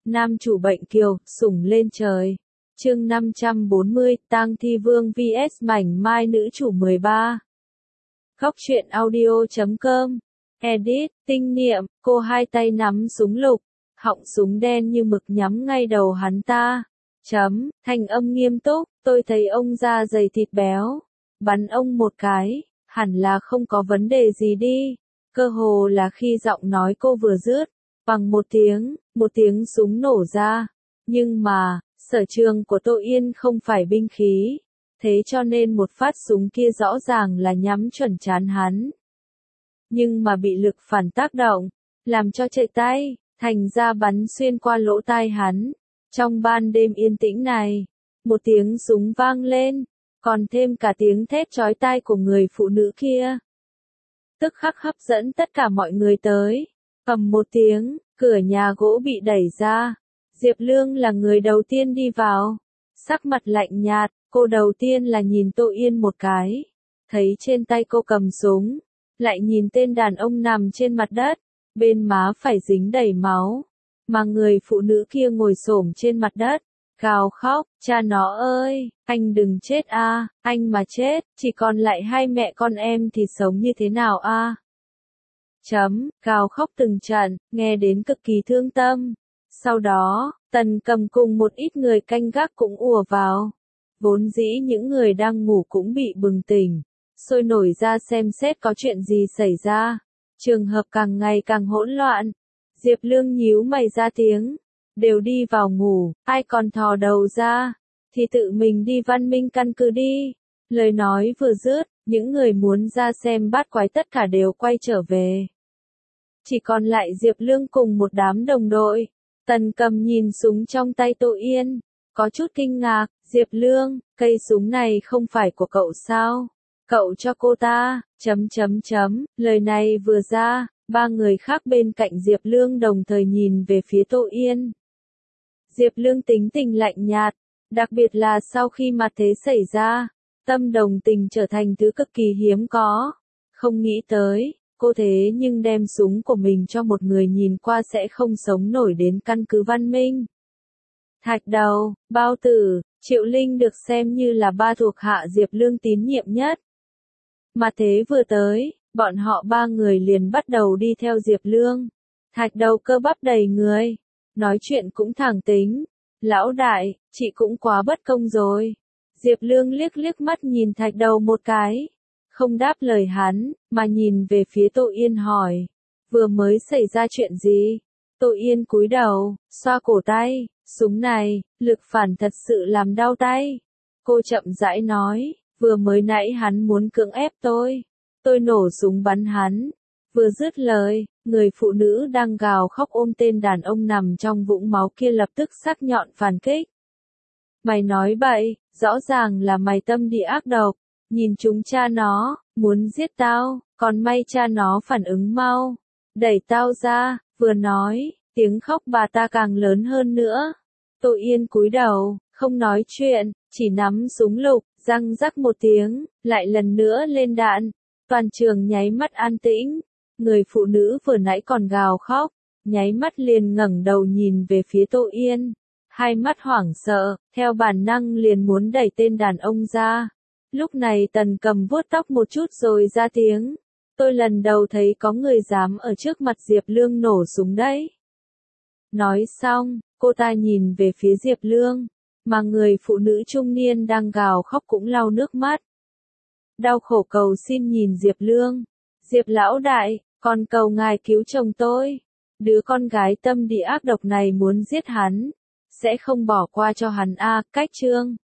Nam chủ bệnh kiều, sủng lên trời. Chương 540, Tang Thi Vương vs Mảnh Mai nữ chủ 13. Góc truyện audio.com. Edit, tinh niệm, cô hai tay nắm súng lục, họng súng đen như mực nhắm ngay đầu hắn ta. Thanh âm nghiêm túc, tôi thấy ông da dày thịt béo. Bắn ông một cái, hẳn là không có vấn đề gì đi. Cơ hồ là khi giọng nói cô vừa dứt, bằng một tiếng súng nổ ra. Nhưng mà, sở trường của Tô Yên không phải binh khí. Thế cho nên một phát súng kia rõ ràng là nhắm chuẩn trán hắn. Nhưng mà bị lực phản tác động, làm cho trệ tay, thành ra bắn xuyên qua lỗ tai hắn. Trong ban đêm yên tĩnh này, một tiếng súng vang lên, còn thêm cả tiếng thét chói tai của người phụ nữ kia. Tức khắc hấp dẫn tất cả mọi người tới. Ầm một tiếng, cửa nhà gỗ bị đẩy ra. Diệp Lương là người đầu tiên đi vào. Sắc mặt lạnh nhạt, cô đầu tiên là nhìn Tô Yên một cái. Thấy trên tay cô cầm súng, lại nhìn tên đàn ông nằm trên mặt đất, bên má phải dính đầy máu. Mà người phụ nữ kia ngồi xổm trên mặt đất, gào khóc, cha nó ơi, anh đừng chết a, anh mà chết, chỉ còn lại hai mẹ con em thì sống như thế nào a? Gào khóc từng trận, nghe đến cực kỳ thương tâm. Sau đó, Tần Cầm cùng một ít người canh gác cũng ùa vào. Vốn dĩ những người đang ngủ cũng bị bừng tỉnh, sôi nổi ra xem xét có chuyện gì xảy ra. Trường hợp càng ngày càng hỗn loạn. Diệp Lương nhíu mày ra tiếng, đều đi vào ngủ, ai còn thò đầu ra, thì tự mình đi Văn Minh căn cứ đi. Lời nói vừa dứt, những người muốn ra xem bát quái tất cả đều quay trở về. Chỉ còn lại Diệp Lương cùng một đám đồng đội. Tần Cầm nhìn súng trong tay Tô Yên, có chút kinh ngạc, Diệp Lương, cây súng này không phải của cậu sao? Cậu cho cô ta, Lời này vừa ra, ba người khác bên cạnh Diệp Lương đồng thời nhìn về phía Tô Yên. Diệp Lương tính tình lạnh nhạt, đặc biệt là sau khi mặt thế xảy ra, tâm đồng tình trở thành thứ cực kỳ hiếm có. Không nghĩ tới, cô thế nhưng đem súng của mình cho một người nhìn qua sẽ không sống nổi đến căn cứ Văn Minh. Thạch Đầu, Bao Tử, Triệu Linh được xem như là ba thuộc hạ Diệp Lương tín nhiệm nhất. Mà thế vừa tới, bọn họ ba người liền bắt đầu đi theo Diệp Lương. Thạch Đầu cơ bắp đầy người, nói chuyện cũng thẳng tính. Lão đại, chị cũng quá bất công rồi. Diệp Lương liếc liếc mắt nhìn Thạch Đầu một cái, không đáp lời hắn, mà nhìn về phía Tô Yên hỏi. Vừa mới xảy ra chuyện gì? Tô Yên cúi đầu, xoa cổ tay, súng này, lực phản thật sự làm đau tay. Cô chậm rãi nói, vừa mới nãy hắn muốn cưỡng ép tôi nổ súng bắn hắn. Vừa dứt lời, người phụ nữ đang gào khóc ôm tên đàn ông nằm trong vũng máu kia lập tức sắc nhọn phản kích. Mày nói bậy, rõ ràng là mày tâm địa ác độc, nhìn chúng cha nó, muốn giết tao, còn may cha nó phản ứng mau, đẩy tao ra, vừa nói, tiếng khóc bà ta càng lớn hơn nữa. Tô Yên cúi đầu, không nói chuyện, chỉ nắm súng lục, răng rắc một tiếng, lại lần nữa lên đạn. Toàn trường nháy mắt an tĩnh, người phụ nữ vừa nãy còn gào khóc, nháy mắt liền ngẩng đầu nhìn về phía Tô Yên, hai mắt hoảng sợ, theo bản năng liền muốn đẩy tên đàn ông ra. Lúc này Tần Cầm vuốt tóc một chút rồi ra tiếng, tôi lần đầu thấy có người dám ở trước mặt Diệp Lương nổ súng đấy. Nói xong, cô ta nhìn về phía Diệp Lương, mà người phụ nữ trung niên đang gào khóc cũng lau nước mắt. Đau khổ cầu xin nhìn Diệp Lương. Diệp lão đại, con cầu ngài cứu chồng tôi. Đứa con gái tâm địa ác độc này muốn giết hắn, sẽ không bỏ qua cho hắn a. Cách chương